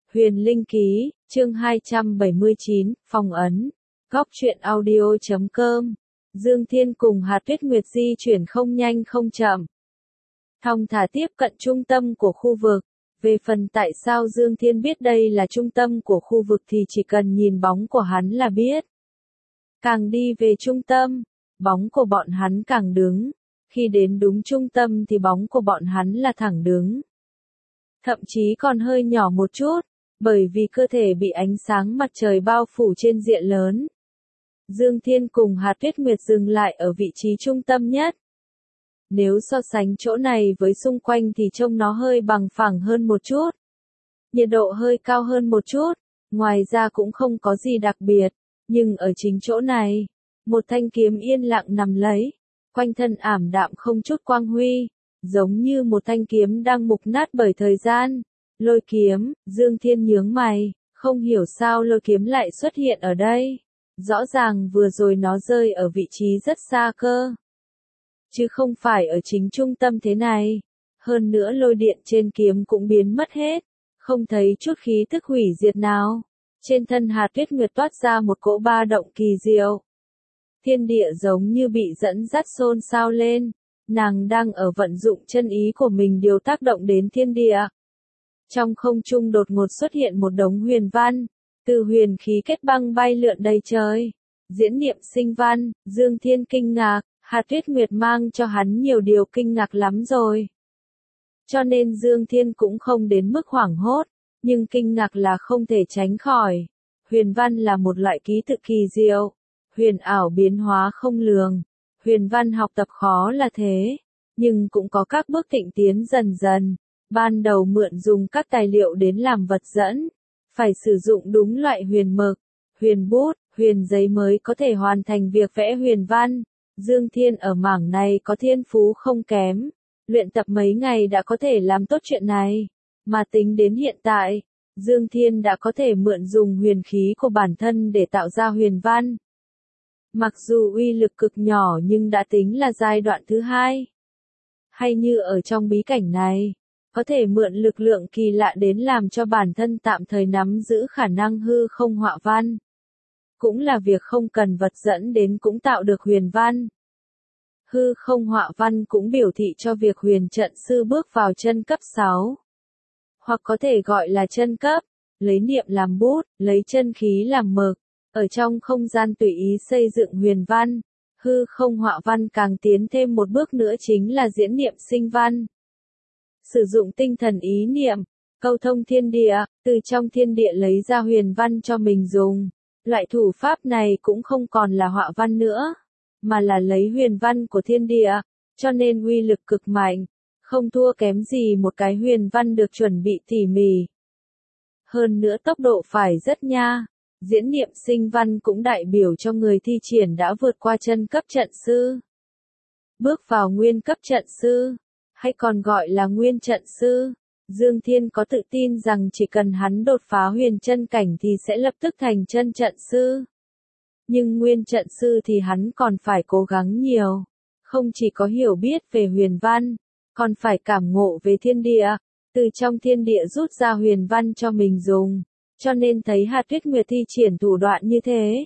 Huyền Linh Ký, chương 279, phong ấn. Góc truyện audio.com. Dương Thiên cùng Hạt Tuyết Nguyệt di chuyển không nhanh không chậm. Thong thả tiếp cận trung tâm của khu vực. Về phần tại sao Dương Thiên biết đây là trung tâm của khu vực thì chỉ cần nhìn bóng của hắn là biết. Càng đi về trung tâm, bóng của bọn hắn càng đứng. Khi đến đúng trung tâm thì bóng của bọn hắn là thẳng đứng. Thậm chí còn hơi nhỏ một chút, bởi vì cơ thể bị ánh sáng mặt trời bao phủ trên diện lớn. Dương Thiên cùng Hạt Tuyết Nguyệt dừng lại ở vị trí trung tâm nhất. Nếu so sánh chỗ này với xung quanh thì trông nó hơi bằng phẳng hơn một chút. Nhiệt độ hơi cao hơn một chút, ngoài ra cũng không có gì đặc biệt, nhưng ở chính chỗ này, một thanh kiếm yên lặng nằm lấy, quanh thân ảm đạm không chút quang huy, giống như một thanh kiếm đang mục nát bởi thời gian. Lôi kiếm, Dương Thiên nhướng mày, không hiểu sao lôi kiếm lại xuất hiện ở đây. Rõ ràng vừa rồi nó rơi ở vị trí rất xa cơ. Chứ không phải ở chính trung tâm thế này. Hơn nữa lôi điện trên kiếm cũng biến mất hết. Không thấy chút khí tức hủy diệt nào. Trên thân Hạt Tuyết Nguyệt toát ra một cỗ ba động kỳ diệu. Thiên địa giống như bị dẫn dắt xôn xao lên. Nàng đang ở vận dụng chân ý của mình điều tác động đến thiên địa. Trong không trung đột ngột xuất hiện một đống huyền văn, từ huyền khí kết băng bay lượn đầy trời. Diễn niệm sinh văn, Dương Thiên kinh ngạc, Hạt Tuyết Nguyệt mang cho hắn nhiều điều kinh ngạc lắm rồi. Cho nên Dương Thiên cũng không đến mức hoảng hốt, nhưng kinh ngạc là không thể tránh khỏi. Huyền văn là một loại ký tự kỳ diệu, huyền ảo biến hóa không lường. Huyền văn học tập khó là thế, nhưng cũng có các bước thịnh tiến dần dần. Ban đầu mượn dùng các tài liệu đến làm vật dẫn, phải sử dụng đúng loại huyền mực, huyền bút, huyền giấy mới có thể hoàn thành việc vẽ huyền văn. Dương Thiên ở mảng này có thiên phú không kém, luyện tập mấy ngày đã có thể làm tốt chuyện này, mà tính đến hiện tại, Dương Thiên đã có thể mượn dùng huyền khí của bản thân để tạo ra huyền văn. Mặc dù uy lực cực nhỏ nhưng đã tính là giai đoạn thứ hai. Hay như ở trong bí cảnh này, có thể mượn lực lượng kỳ lạ đến làm cho bản thân tạm thời nắm giữ khả năng hư không họa văn. Cũng là việc không cần vật dẫn đến cũng tạo được huyền văn. Hư không họa văn cũng biểu thị cho việc huyền trận sư bước vào chân cấp 6. Hoặc có thể gọi là chân cấp, lấy niệm làm bút, lấy chân khí làm mực, ở trong không gian tùy ý xây dựng huyền văn. Hư không họa văn càng tiến thêm một bước nữa chính là diễn niệm sinh văn. Sử dụng tinh thần ý niệm, câu thông thiên địa, từ trong thiên địa lấy ra huyền văn cho mình dùng. Loại thủ pháp này cũng không còn là họa văn nữa, mà là lấy huyền văn của thiên địa, cho nên uy lực cực mạnh, không thua kém gì một cái huyền văn được chuẩn bị tỉ mỉ. Hơn nữa tốc độ phải rất nha, diễn niệm sinh văn cũng đại biểu cho người thi triển đã vượt qua chân cấp trận sư. Bước vào nguyên cấp trận sư, hay còn gọi là nguyên trận sư, Dương Thiên có tự tin rằng chỉ cần hắn đột phá huyền chân cảnh thì sẽ lập tức thành chân trận sư. Nhưng nguyên trận sư thì hắn còn phải cố gắng nhiều, không chỉ có hiểu biết về huyền văn, còn phải cảm ngộ về thiên địa, từ trong thiên địa rút ra huyền văn cho mình dùng, cho nên thấy Hạt Tuyết Nguyệt thi triển thủ đoạn như thế.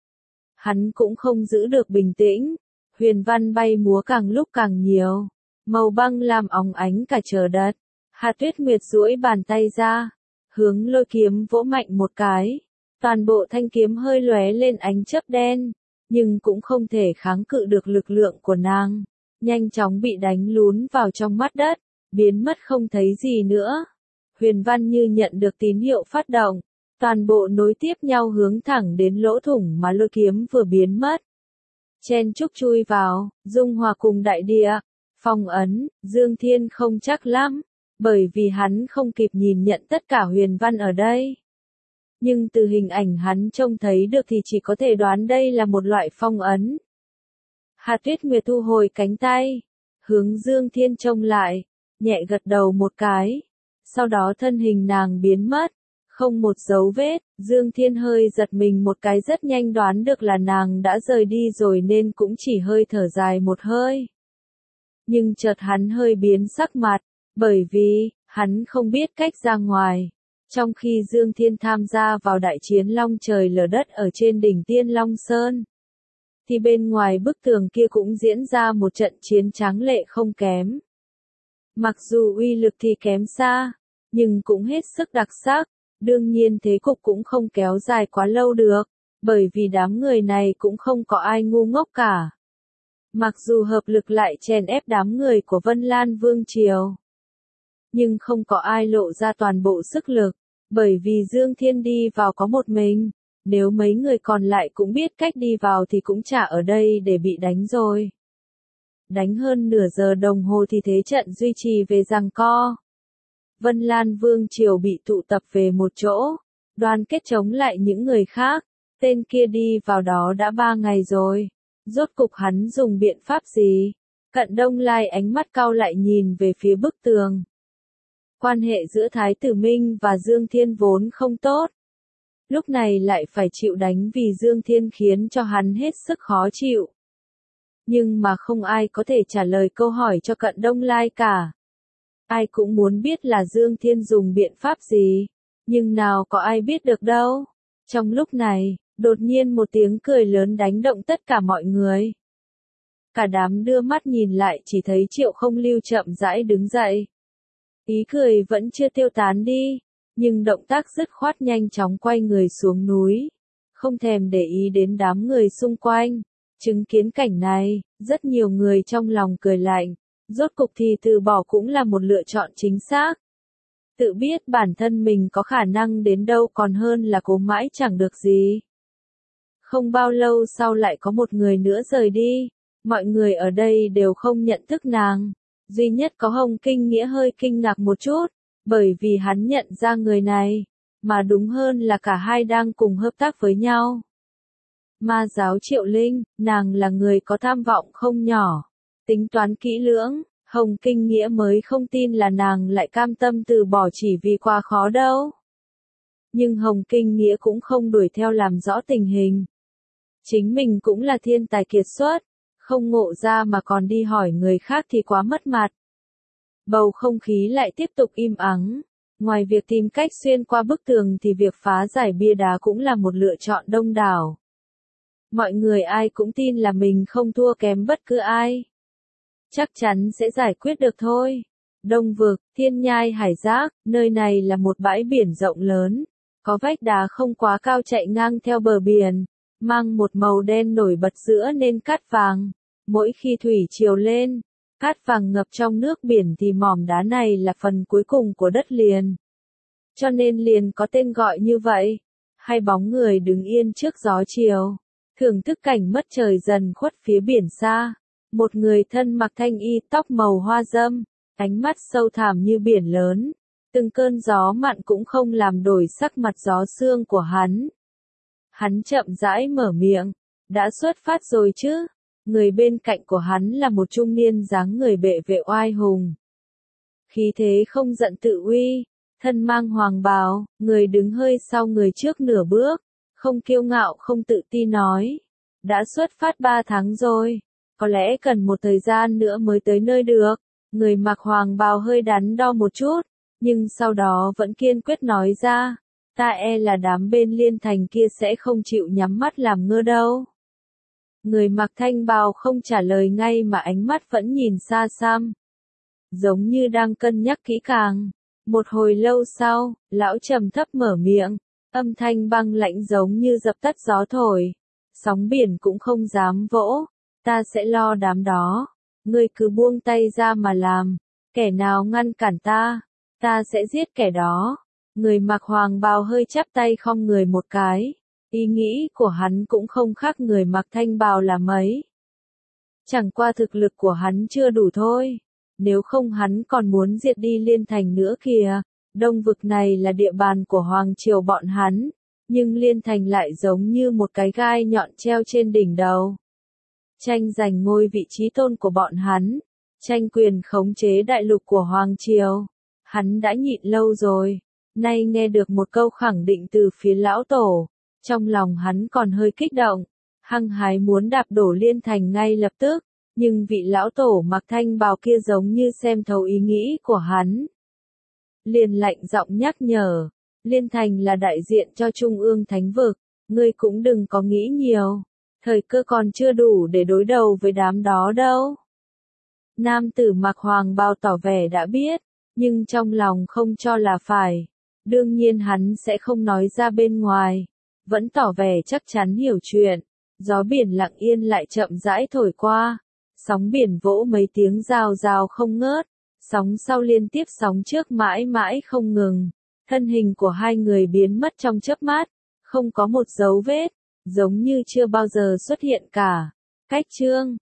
Hắn cũng không giữ được bình tĩnh, huyền văn bay múa càng lúc càng nhiều. Màu băng làm óng ánh cả trời đất. Hạt Tuyết Nguyệt duỗi bàn tay ra, hướng lôi kiếm vỗ mạnh một cái. Toàn bộ thanh kiếm hơi lóe lên ánh chớp đen, nhưng cũng không thể kháng cự được lực lượng của nàng. Nhanh chóng bị đánh lún vào trong mắt đất, biến mất không thấy gì nữa. Huyền văn như nhận được tín hiệu phát động, toàn bộ nối tiếp nhau hướng thẳng đến lỗ thủng mà lôi kiếm vừa biến mất. Chen chúc chui vào, dung hòa cùng đại địa. Phong ấn, Dương Thiên không chắc lắm, bởi vì hắn không kịp nhìn nhận tất cả huyền văn ở đây. Nhưng từ hình ảnh hắn trông thấy được thì chỉ có thể đoán đây là một loại phong ấn. Hạt Tuyết Nguyệt thu hồi cánh tay, hướng Dương Thiên trông lại, nhẹ gật đầu một cái. Sau đó thân hình nàng biến mất, không một dấu vết. Dương Thiên hơi giật mình một cái, rất nhanh đoán được là nàng đã rời đi rồi nên cũng chỉ hơi thở dài một hơi. Nhưng chợt hắn hơi biến sắc mặt, bởi vì, hắn không biết cách ra ngoài. Trong khi Dương Thiên tham gia vào đại chiến long trời lở đất ở trên đỉnh Tiên Long Sơn, thì bên ngoài bức tường kia cũng diễn ra một trận chiến tráng lệ không kém. Mặc dù uy lực thì kém xa, nhưng cũng hết sức đặc sắc, đương nhiên thế cục cũng không kéo dài quá lâu được, bởi vì đám người này cũng không có ai ngu ngốc cả. Mặc dù hợp lực lại chèn ép đám người của Vân Lan Vương Triều, nhưng không có ai lộ ra toàn bộ sức lực, bởi vì Dương Thiên đi vào có một mình, nếu mấy người còn lại cũng biết cách đi vào thì cũng chả ở đây để bị đánh rồi. Đánh hơn nửa giờ đồng hồ thì thế trận duy trì về giằng co. Vân Lan Vương Triều bị tụ tập về một chỗ, đoàn kết chống lại những người khác, tên kia đi vào đó đã 3 ngày rồi. Rốt cục hắn dùng biện pháp gì? Cận Đông Lai ánh mắt cau lại nhìn về phía bức tường. Quan hệ giữa Thái Tử Minh và Dương Thiên vốn không tốt. Lúc này lại phải chịu đánh vì Dương Thiên khiến cho hắn hết sức khó chịu. Nhưng mà không ai có thể trả lời câu hỏi cho Cận Đông Lai cả. Ai cũng muốn biết là Dương Thiên dùng biện pháp gì, nhưng nào có ai biết được đâu. Trong lúc này, đột nhiên một tiếng cười lớn đánh động tất cả mọi người. Cả đám đưa mắt nhìn lại chỉ thấy Triệu Không Lưu chậm rãi đứng dậy. Ý cười vẫn chưa tiêu tán đi, nhưng động tác dứt khoát nhanh chóng quay người xuống núi, không thèm để ý đến đám người xung quanh. Chứng kiến cảnh này, rất nhiều người trong lòng cười lạnh, rốt cục thì từ bỏ cũng là một lựa chọn chính xác. Tự biết bản thân mình có khả năng đến đâu còn hơn là cố mãi chẳng được gì. Không bao lâu sau lại có một người nữa rời đi, mọi người ở đây đều không nhận thức nàng. Duy nhất có Hồng Kinh Nghĩa hơi kinh ngạc một chút, bởi vì hắn nhận ra người này, mà đúng hơn là cả hai đang cùng hợp tác với nhau. Ma giáo Triệu Linh, nàng là người có tham vọng không nhỏ, tính toán kỹ lưỡng, Hồng Kinh Nghĩa mới không tin là nàng lại cam tâm từ bỏ chỉ vì quá khó đâu. Nhưng Hồng Kinh Nghĩa cũng không đuổi theo làm rõ tình hình. Chính mình cũng là thiên tài kiệt xuất, không ngộ ra mà còn đi hỏi người khác thì quá mất mặt. Bầu không khí lại tiếp tục im ắng. Ngoài việc tìm cách xuyên qua bức tường thì việc phá giải bia đá cũng là một lựa chọn đông đảo. Mọi người ai cũng tin là mình không thua kém bất cứ ai. Chắc chắn sẽ giải quyết được thôi. Đông Vực, Thiên Nhai Hải Giác, nơi này là một bãi biển rộng lớn. Có vách đá không quá cao chạy ngang theo bờ biển, mang một màu đen nổi bật giữa nên cát vàng. Mỗi khi thủy triều lên, cát vàng ngập trong nước biển thì mỏm đá này là phần cuối cùng của đất liền. Cho nên liền có tên gọi như vậy. Hai bóng người đứng yên trước gió chiều, thưởng thức cảnh mất trời dần khuất phía biển xa. Một người thân mặc thanh y tóc màu hoa dâm, ánh mắt sâu thẳm như biển lớn. Từng cơn gió mặn cũng không làm đổi sắc mặt gió sương của hắn. Hắn chậm rãi mở miệng, đã xuất phát rồi chứ? Người bên cạnh của hắn là một trung niên dáng người bệ vệ oai hùng. Khí thế không giận tự uy, thân mang hoàng bào, người đứng hơi sau người trước nửa bước, không kiêu ngạo không tự ti nói. Đã xuất phát 3 tháng rồi, có lẽ cần một thời gian nữa mới tới nơi được. Người mặc hoàng bào hơi đắn đo một chút, nhưng sau đó vẫn kiên quyết nói ra. Ta e là đám bên Liên Thành kia sẽ không chịu nhắm mắt làm ngơ đâu. Người mặc thanh bào không trả lời ngay mà ánh mắt vẫn nhìn xa xăm, giống như đang cân nhắc kỹ càng. Một hồi lâu sau, lão trầm thấp mở miệng, âm thanh băng lãnh giống như dập tắt gió thổi. Sóng biển cũng không dám vỗ, ta sẽ lo đám đó. Ngươi cứ buông tay ra mà làm, kẻ nào ngăn cản ta sẽ giết kẻ đó. Người mặc hoàng bào hơi chắp tay khom người một cái. Ý nghĩ của hắn cũng không khác người mặc thanh bào là mấy. Chẳng qua thực lực của hắn chưa đủ thôi. Nếu không hắn còn muốn diệt đi Liên Thành nữa kìa. Đông Vực này là địa bàn của Hoàng Triều bọn hắn. Nhưng Liên Thành lại giống như một cái gai nhọn treo trên đỉnh đầu. Tranh giành ngôi vị trí tôn của bọn hắn. Tranh quyền khống chế đại lục của Hoàng Triều. Hắn đã nhịn lâu rồi. Nay nghe được một câu khẳng định từ phía lão tổ. Trong lòng hắn còn hơi kích động, hăng hái muốn đạp đổ Liên Thành ngay lập tức, nhưng vị lão tổ mặc thanh bào kia giống như xem thấu ý nghĩ của hắn. Liền lạnh giọng nhắc nhở, Liên Thành là đại diện cho Trung ương Thánh vực, ngươi cũng đừng có nghĩ nhiều, thời cơ còn chưa đủ để đối đầu với đám đó đâu. Nam tử mặc hoàng bào tỏ vẻ đã biết, nhưng trong lòng không cho là phải. Đương nhiên hắn sẽ không nói ra bên ngoài, vẫn tỏ vẻ chắc chắn hiểu chuyện. Gió biển lặng yên lại chậm rãi thổi qua, sóng biển vỗ mấy tiếng rào rào không ngớt, sóng sau liên tiếp sóng trước mãi mãi không ngừng. Thân hình của hai người biến mất trong chớp mắt, không có một dấu vết, giống như chưa bao giờ xuất hiện cả. Cách chương